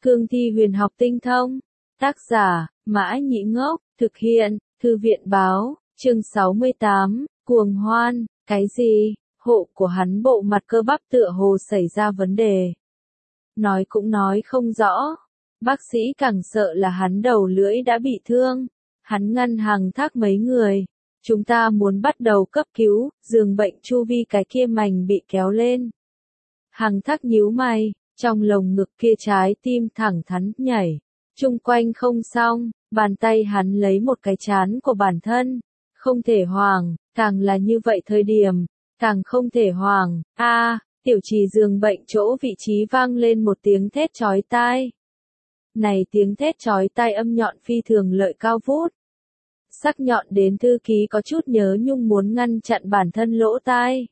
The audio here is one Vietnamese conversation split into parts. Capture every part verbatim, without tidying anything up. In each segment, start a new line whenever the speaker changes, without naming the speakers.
Cương thi huyền học tinh thông. Tác giả, Mã Nhĩ Ngốc, thực hiện, Thư viện báo, chương sáu mươi tám, cuồng hoan, cái gì, hộ của hắn bộ mặt cơ bắp tựa hồ xảy ra vấn đề. Nói cũng nói không rõ, bác sĩ càng sợ là hắn đầu lưỡi đã bị thương, hắn ngăn hàng thác mấy người. Chúng ta muốn bắt đầu cấp cứu, giường bệnh chu vi cái kia mảnh bị kéo lên. Hàng thác nhíu mày, trong lồng ngực kia trái tim thẳng thắn nhảy. Chung quanh không xong, bàn tay hắn lấy một cái chán của bản thân. Không thể hoảng, càng là như vậy thời điểm, càng không thể hoảng. A, à, tiểu trì giường bệnh chỗ vị trí vang lên một tiếng thét chói tai. Này tiếng thét chói tai âm nhọn phi thường lợi cao vút. Sắc nhọn đến thư ký có chút nhớ nhung muốn ngăn chặn bản thân lỗ tai.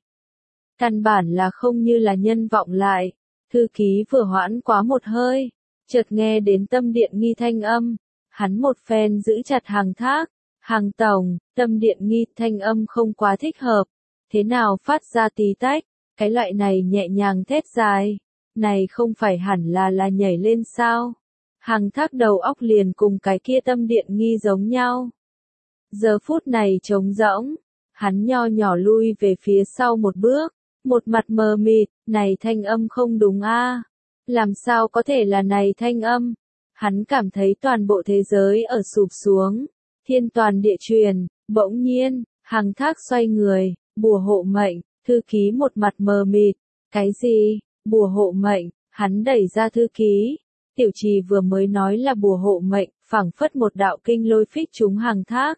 Căn bản là không như là nhân vọng lại. Thư ký vừa hoãn quá một hơi, chợt nghe đến tâm điện nghi thanh âm. Hắn một phen giữ chặt hàng thác. Hàng tổng, tâm điện nghi thanh âm không quá thích hợp. Thế nào phát ra tí tách, cái loại này nhẹ nhàng thét dài. Này không phải hẳn là là nhảy lên sao? Hàng thác đầu óc liền cùng cái kia tâm điện nghi giống nhau. Giờ phút này trống rỗng, hắn nho nhỏ lui về phía sau một bước, một mặt mờ mịt, này thanh âm không đúng a, làm sao có thể là này thanh âm? Hắn cảm thấy toàn bộ thế giới ở sụp xuống, thiên toàn địa truyền, bỗng nhiên, hàng thác xoay người, bùa hộ mệnh, thư ký một mặt mờ mịt, cái gì, bùa hộ mệnh, hắn đẩy ra thư ký, tiểu trì vừa mới nói là bùa hộ mệnh, phảng phất một đạo kinh lôi phích trúng hàng thác.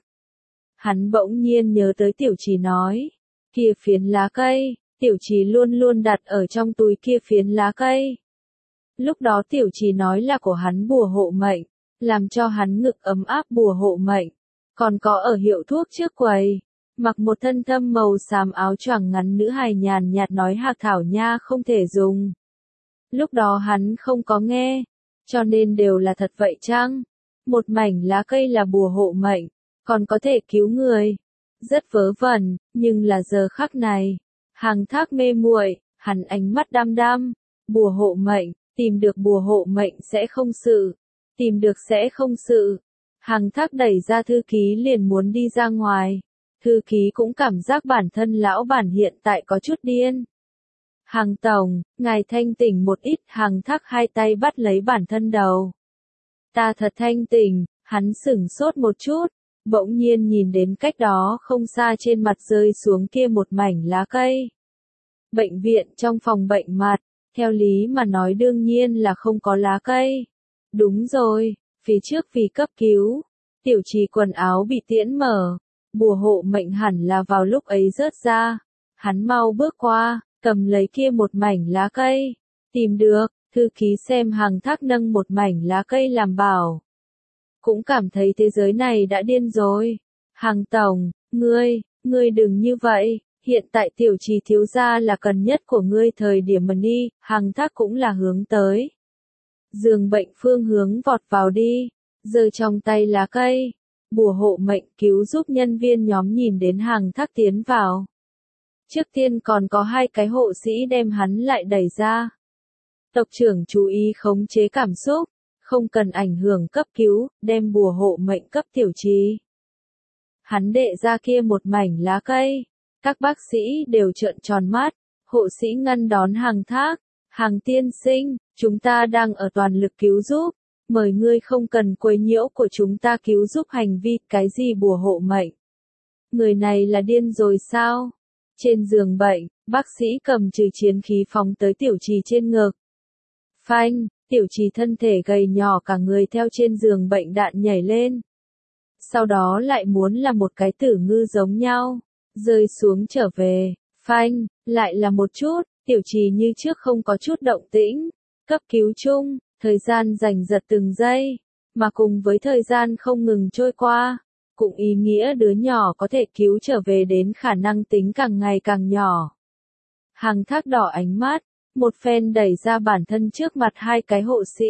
Hắn bỗng nhiên nhớ tới tiểu trì nói, kia phiến lá cây, tiểu trì luôn luôn đặt ở trong túi kia phiến lá cây. Lúc đó tiểu trì nói là của hắn bùa hộ mệnh, làm cho hắn ngực ấm áp bùa hộ mệnh, còn có ở hiệu thuốc trước quầy, mặc một thân thâm màu xám áo choàng ngắn nữ hài nhàn nhạt nói hạc thảo nha không thể dùng. Lúc đó hắn không có nghe, cho nên đều là thật vậy chăng? Một mảnh lá cây là bùa hộ mệnh, còn có thể cứu người. Rất vớ vẩn, nhưng là giờ khắc này, hàng thác mê muội, hắn ánh mắt đăm đăm, bùa hộ mệnh, tìm được bùa hộ mệnh sẽ không sự, tìm được sẽ không sự. Hàng thác đẩy ra thư ký liền muốn đi ra ngoài, thư ký cũng cảm giác bản thân lão bản hiện tại có chút điên. Hàng tổng, ngài thanh tỉnh một ít, hàng thác hai tay bắt lấy bản thân đầu. Ta thật thanh tỉnh, hắn sửng sốt một chút. Bỗng nhiên nhìn đến cách đó không xa trên mặt rơi xuống kia một mảnh lá cây. Bệnh viện trong phòng bệnh mặt, theo lý mà nói đương nhiên là không có lá cây. Đúng rồi, phía trước vì cấp cứu, tiểu trì quần áo bị tiễn mở, bùa hộ mệnh hẳn là vào lúc ấy rớt ra. Hắn mau bước qua, cầm lấy kia một mảnh lá cây, tìm được, thư ký xem hàng thác nâng một mảnh lá cây làm bảo. Cũng cảm thấy thế giới này đã điên rồi. Hàng tổng, ngươi, ngươi đừng như vậy, hiện tại tiểu trì thiếu gia là cần nhất của ngươi thời điểm mà đi, hàng thác cũng là hướng tới. Giường bệnh phương hướng vọt vào đi, giơ trong tay lá cây, bùa hộ mệnh cứu giúp nhân viên nhóm nhìn đến hàng thác tiến vào. Trước tiên còn có hai cái hộ sĩ đem hắn lại đẩy ra. Tộc trưởng chú ý khống chế cảm xúc. Không cần ảnh hưởng cấp cứu, đem bùa hộ mệnh cấp tiểu trì. Hắn đệ ra kia một mảnh lá cây, các bác sĩ đều trợn tròn mắt, hộ sĩ ngăn đón hàng thác, hàng tiên sinh, chúng ta đang ở toàn lực cứu giúp, mời ngươi không cần quấy nhiễu của chúng ta cứu giúp hành vi, cái gì bùa hộ mệnh. Người này là điên rồi sao? Trên giường bệnh, bác sĩ cầm trừ chiến khí phóng tới tiểu trì trên ngực. Phanh! Tiểu trì thân thể gầy nhỏ cả người theo trên giường bệnh đạn nhảy lên. Sau đó lại muốn là một cái tử ngư giống nhau, rơi xuống trở về, phanh, lại là một chút, tiểu trì như trước không có chút động tĩnh, cấp cứu chung, thời gian giành giật từng giây, mà cùng với thời gian không ngừng trôi qua, cũng ý nghĩa đứa nhỏ có thể cứu trở về đến khả năng tính càng ngày càng nhỏ. Hàng thác đỏ ánh mắt. Một phen đẩy ra bản thân trước mặt hai cái hộ sĩ.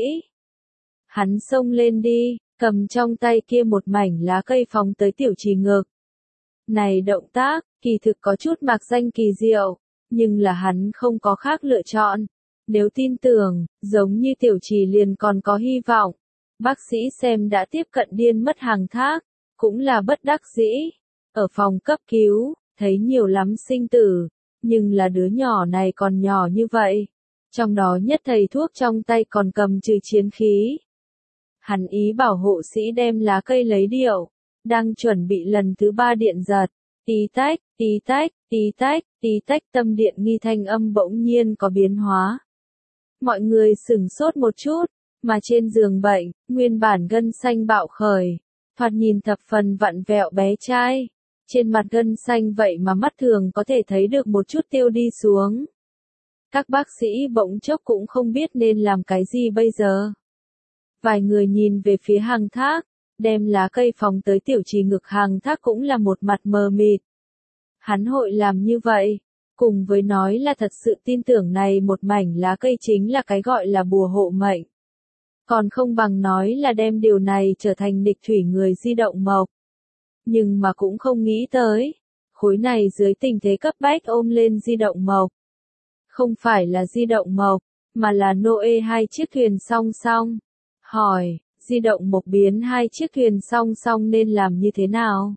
Hắn xông lên đi, cầm trong tay kia một mảnh lá cây phóng tới tiểu trì ngực. Này động tác, kỳ thực có chút mạc danh kỳ diệu, nhưng là hắn không có khác lựa chọn. Nếu tin tưởng, giống như tiểu trì liền còn có hy vọng. Bác sĩ xem đã tiếp cận điên mất Hằng Thác, cũng là bất đắc dĩ. Ở phòng cấp cứu, thấy nhiều lắm sinh tử, nhưng là đứa nhỏ này còn nhỏ như vậy. Trong đó nhất thầy thuốc trong tay còn cầm trừ chiến khí. Hắn ý bảo hộ sĩ đem lá cây lấy điệu, đang chuẩn bị lần thứ ba điện giật. Tí tách, tí tách, tí tách, tí tách, tâm điện nghi thanh âm bỗng nhiên có biến hóa. Mọi người sửng sốt một chút, mà trên giường bệnh, nguyên bản gân xanh bạo khởi, thoạt nhìn thập phần vặn vẹo bé trai. Trên mặt gân xanh vậy mà mắt thường có thể thấy được một chút tiêu đi xuống. Các bác sĩ bỗng chốc cũng không biết nên làm cái gì bây giờ. Vài người nhìn về phía Hằng Thác, đem lá cây phóng tới tiểu trì ngực Hằng Thác cũng là một mặt mờ mịt. Hắn hội làm như vậy, cùng với nói là thật sự tin tưởng này một mảnh lá cây chính là cái gọi là bùa hộ mệnh. Còn không bằng nói là đem điều này trở thành nghịch thủy người di động mộc. Nhưng mà cũng không nghĩ tới, khối này dưới tình thế cấp bách ôm lên di động mộc. Không phải là di động mộc, mà là Noe hai chiếc thuyền song song. Hỏi, di động mộc biến hai chiếc thuyền song song nên làm như thế nào?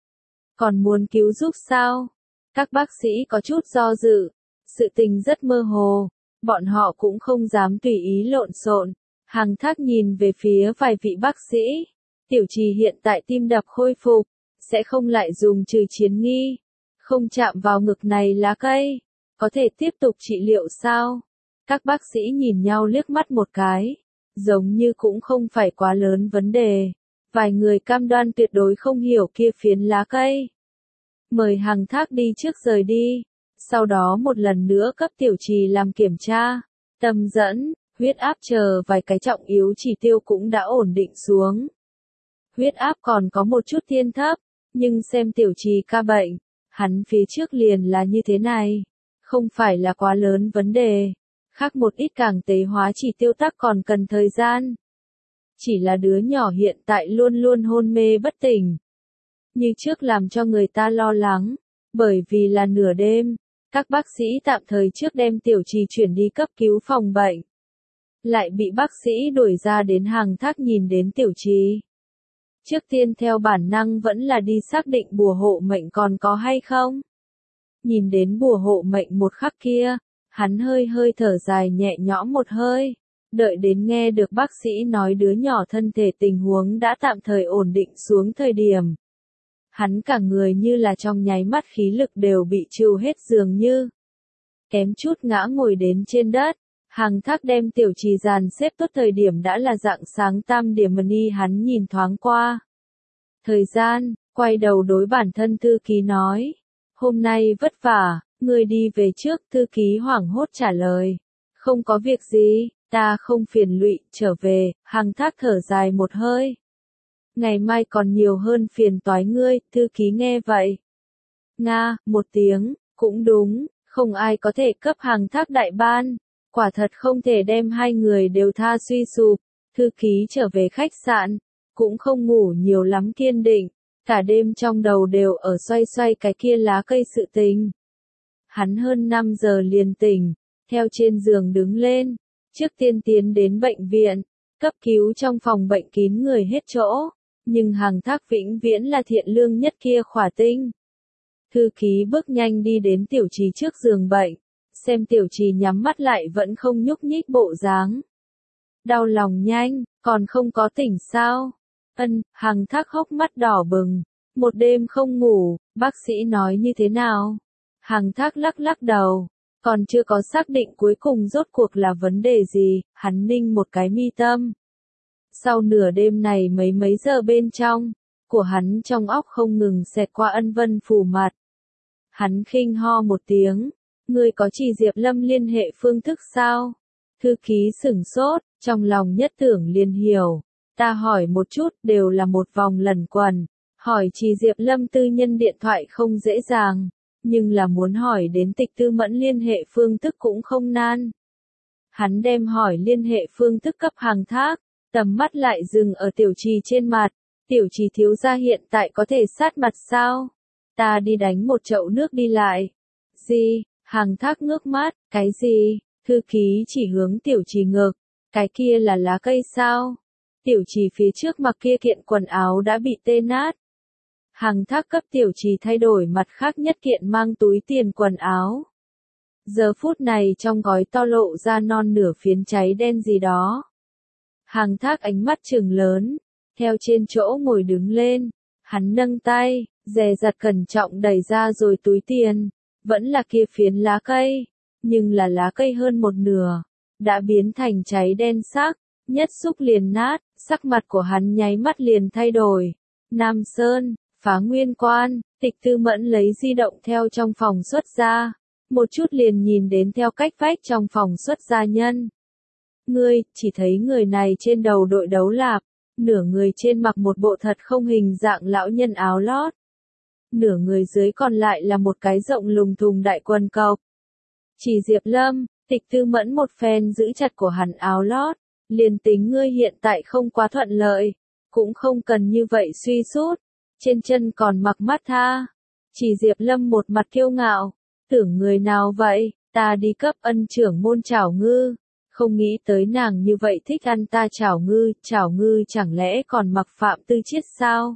Còn muốn cứu giúp sao? Các bác sĩ có chút do dự, sự tình rất mơ hồ, bọn họ cũng không dám tùy ý lộn xộn. Hằng Thác nhìn về phía vài vị bác sĩ, tiểu trì hiện tại tim đập khôi phục, sẽ không lại dùng trừ chiến nghi, không chạm vào ngực này lá cây, có thể tiếp tục trị liệu sao? Các bác sĩ nhìn nhau liếc mắt một cái, giống như cũng không phải quá lớn vấn đề, vài người cam đoan tuyệt đối không hiểu kia phiến lá cây. Mời Hằng Thác đi trước rời đi, sau đó một lần nữa cấp tiểu trì làm kiểm tra, tâm dẫn, huyết áp chờ vài cái trọng yếu chỉ tiêu cũng đã ổn định xuống. Huyết áp còn có một chút thiên thấp, nhưng xem tiểu trì ca bệnh, hắn phía trước liền là như thế này, không phải là quá lớn vấn đề. Khác một ít càng tế hóa chỉ tiêu tắc còn cần thời gian. Chỉ là đứa nhỏ hiện tại luôn luôn hôn mê bất tỉnh. Như trước làm cho người ta lo lắng, bởi vì là nửa đêm, các bác sĩ tạm thời trước đem tiểu trì chuyển đi cấp cứu phòng bệnh. Lại bị bác sĩ đuổi ra đến Hằng Thác nhìn đến tiểu trì. Trước tiên theo bản năng vẫn là đi xác định bùa hộ mệnh còn có hay không. Nhìn đến bùa hộ mệnh một khắc kia, hắn hơi hơi thở dài nhẹ nhõm một hơi, đợi đến nghe được bác sĩ nói đứa nhỏ thân thể tình huống đã tạm thời ổn định xuống thời điểm. Hắn cả người như là trong nháy mắt khí lực đều bị trừ hết dường như. Kém chút ngã ngồi đến trên đất, Hằng Thác đem tiểu trì dàn xếp tốt thời điểm đã là rạng sáng tam điểm ni hắn nhìn thoáng qua. Thời gian, quay đầu đối bản thân thư ký nói, hôm nay vất vả. Người đi về trước, thư ký hoảng hốt trả lời. Không có việc gì, ta không phiền lụy, trở về. Hằng Thác thở dài một hơi. Ngày mai còn nhiều hơn phiền toái ngươi, thư ký nghe vậy. Nga, một tiếng, cũng đúng, không ai có thể cấp Hằng Thác đại ban. Quả thật không thể đem hai người đều tha suy sụp. Thư ký trở về khách sạn, cũng không ngủ nhiều lắm kiên định. Cả đêm trong đầu đều ở xoay xoay cái kia lá cây sự tình. Hắn hơn năm giờ liền tỉnh, theo trên giường đứng lên, trước tiên tiến đến bệnh viện, cấp cứu trong phòng bệnh kín người hết chỗ, nhưng Hằng Thác vĩnh viễn là thiện lương nhất kia khỏa tinh. Thư ký bước nhanh đi đến tiểu trì trước giường bệnh, xem tiểu trì nhắm mắt lại vẫn không nhúc nhích bộ dáng. Đau lòng nhanh, còn không có tỉnh sao? Ân, Hằng Thác hốc mắt đỏ bừng, một đêm không ngủ, bác sĩ nói như thế nào? Hằng Thác lắc lắc đầu, còn chưa có xác định cuối cùng rốt cuộc là vấn đề gì, hắn ninh một cái mi tâm. Sau nửa đêm này mấy mấy giờ bên trong, của hắn trong óc không ngừng xẹt qua ân vân phủ mặt. Hắn khinh ho một tiếng, ngươi có chỉ Diệp Lâm liên hệ phương thức sao? Thư ký sửng sốt, trong lòng nhất tưởng liền hiểu. Ta hỏi một chút đều là một vòng lẩn quẩn, hỏi chỉ Diệp Lâm tư nhân điện thoại không dễ dàng. Nhưng là muốn hỏi đến Tịch Tư Mẫn liên hệ phương thức cũng không nan. Hắn đem hỏi liên hệ phương thức cấp Hằng Thác, tầm mắt lại dừng ở tiểu trì trên mặt. Tiểu trì thiếu gia hiện tại có thể sát mặt sao? Ta đi đánh một chậu nước đi lại. Gì? Hằng Thác ngước mắt, cái gì? Thư ký chỉ hướng Tiểu Trì ngược, cái kia là lá cây sao? Tiểu Trì phía trước mặc kia kiện quần áo đã bị tê nát. Hằng Thác cấp Tiểu Trì thay đổi mặt khác nhất kiện mang túi tiền quần áo. Giờ phút này trong gói to lộ ra non nửa phiến cháy đen gì đó. Hằng Thác ánh mắt trừng lớn, theo trên chỗ ngồi đứng lên, hắn nâng tay, dè dặt cẩn trọng đẩy ra rồi túi tiền, vẫn là kia phiến lá cây, nhưng là lá cây hơn một nửa, đã biến thành cháy đen sắc, nhất xúc liền nát, sắc mặt của hắn nháy mắt liền thay đổi. Nam Sơn, Phá Nguyên Quan, Tịch Tư Mẫn lấy di động theo trong phòng xuất ra, một chút liền nhìn đến theo cách vách trong phòng xuất gia nhân. Ngươi, chỉ thấy người này trên đầu đội đấu lạp, nửa người trên mặc một bộ thật không hình dạng lão nhân áo lót. Nửa người dưới còn lại là một cái rộng lùng thùng đại quần cộc. Chỉ Diệp Lâm, Tịch Tư Mẫn một phen giữ chặt của hắn áo lót, liền tính ngươi hiện tại không quá thuận lợi, cũng không cần như vậy suy sút, trên chân còn mặc mắt tha. Chỉ Diệp Lâm một mặt kiêu ngạo, tưởng người nào vậy, ta đi cấp ân trưởng môn chảo ngư, không nghĩ tới nàng như vậy thích ăn ta chảo ngư, chảo ngư chẳng lẽ còn mặc Phạm Tư Chiết sao?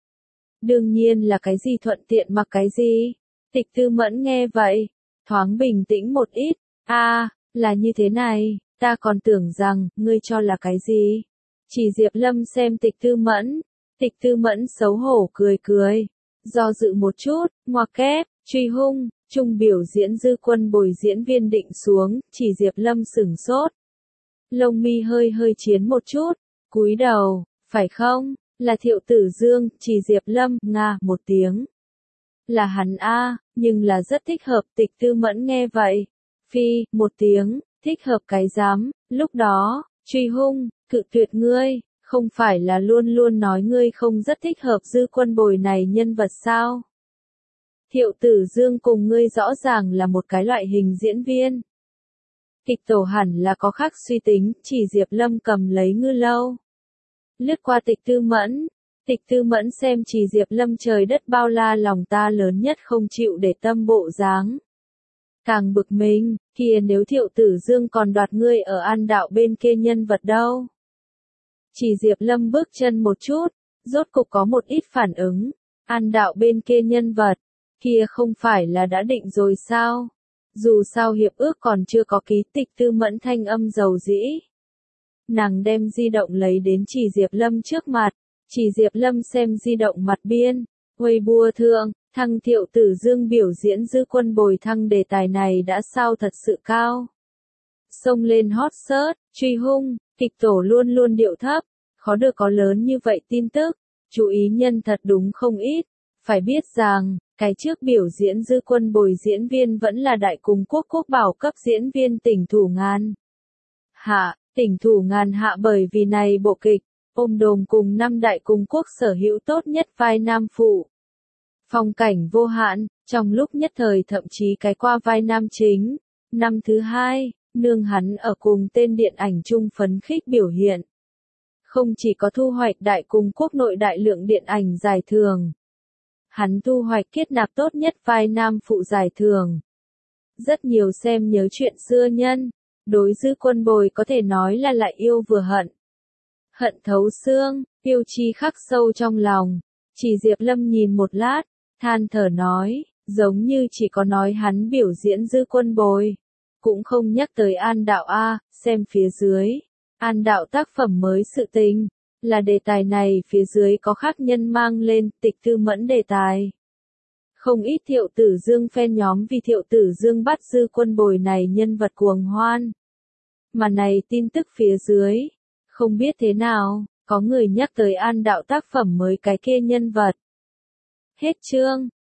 Đương nhiên là cái gì thuận tiện mặc cái gì. Tịch Tư Mẫn nghe vậy, thoáng bình tĩnh một ít, a à, là như thế này, ta còn tưởng rằng, ngươi cho là cái gì? Chỉ Diệp Lâm xem Tịch Tư Mẫn, Tịch Tư Mẫn xấu hổ cười cười, do dự một chút, ngoặc kép, truy hung, trung biểu diễn dư quân bồi diễn viên định xuống, Chỉ Diệp Lâm sửng sốt. Lông mi hơi hơi chiến một chút, cúi đầu, phải không, là Thiệu Tử Dương, Chỉ Diệp Lâm, nga, một tiếng. Là hắn a, nhưng là rất thích hợp. Tịch Tư Mẫn nghe vậy, phi, một tiếng, thích hợp cái dám, lúc đó, truy hung, cự tuyệt ngươi, không phải là luôn luôn nói ngươi không rất thích hợp dư quân bồi này nhân vật sao? Thiệu Tử Dương cùng ngươi rõ ràng là một cái loại hình diễn viên. Kịch tổ hẳn là có khác suy tính, Chỉ Diệp Lâm cầm lấy ngư lâu. Lướt qua Tịch Tư Mẫn, Tịch Tư Mẫn xem Chỉ Diệp Lâm trời đất bao la lòng ta lớn nhất không chịu để tâm bộ dáng. Càng bực mình, kia nếu Thiệu Tử Dương còn đoạt ngươi ở An Đạo bên kia nhân vật đâu. Chỉ Diệp Lâm bước chân một chút, rốt cục có một ít phản ứng, An Đạo bên kia nhân vật, kia không phải là đã định rồi sao? Dù sao hiệp ước còn chưa có ký. Tịch Tư Mẫn thanh âm dầu dĩ. Nàng đem di động lấy đến Chỉ Diệp Lâm trước mặt, Chỉ Diệp Lâm xem di động mặt biên, Weibo thượng, thăng Thiệu Tử Dương biểu diễn dư quân bồi thăng đề tài này đã sao thật sự cao. Xông lên hot search, truy hung, kịch tổ luôn luôn điệu thấp, khó được có lớn như vậy tin tức, chú ý nhân thật đúng không ít, phải biết rằng, cái trước biểu diễn dư quân bồi diễn viên vẫn là đại cùng quốc quốc bảo cấp diễn viên Tỉnh Thủ Ngàn Hạ. Tỉnh Thủ Ngàn Hạ bởi vì này bộ kịch, ôm đồm cùng năm đại cùng quốc sở hữu tốt nhất vai nam phụ. Phong cảnh vô hạn, trong lúc nhất thời thậm chí cái qua vai nam chính. Năm thứ hai, nương hắn ở cùng tên điện ảnh chung phấn khích biểu hiện. Không chỉ có thu hoạch đại cùng quốc nội đại lượng điện ảnh giải thưởng. Hắn thu hoạch kết nạp tốt nhất vai nam phụ giải thưởng. Rất nhiều xem nhớ chuyện xưa nhân. Đối dư quân bồi có thể nói là lại yêu vừa hận. Hận thấu xương, yêu chi khắc sâu trong lòng. Chỉ Diệp Lâm nhìn một lát, than thở nói, giống như chỉ có nói hắn biểu diễn dư quân bồi. Cũng không nhắc tới An Đạo A, xem phía dưới. An Đạo tác phẩm mới sự tình, là đề tài này phía dưới có khác nhân mang lên. Tịch Tư Mẫn đề tài. Không ít Thiệu Tử Dương fan nhóm vì Thiệu Tử Dương bắt dư quân bồi này nhân vật cuồng hoan. Mà này tin tức phía dưới, không biết thế nào, có người nhắc tới An Đạo tác phẩm mới cái kia nhân vật. Hết chương.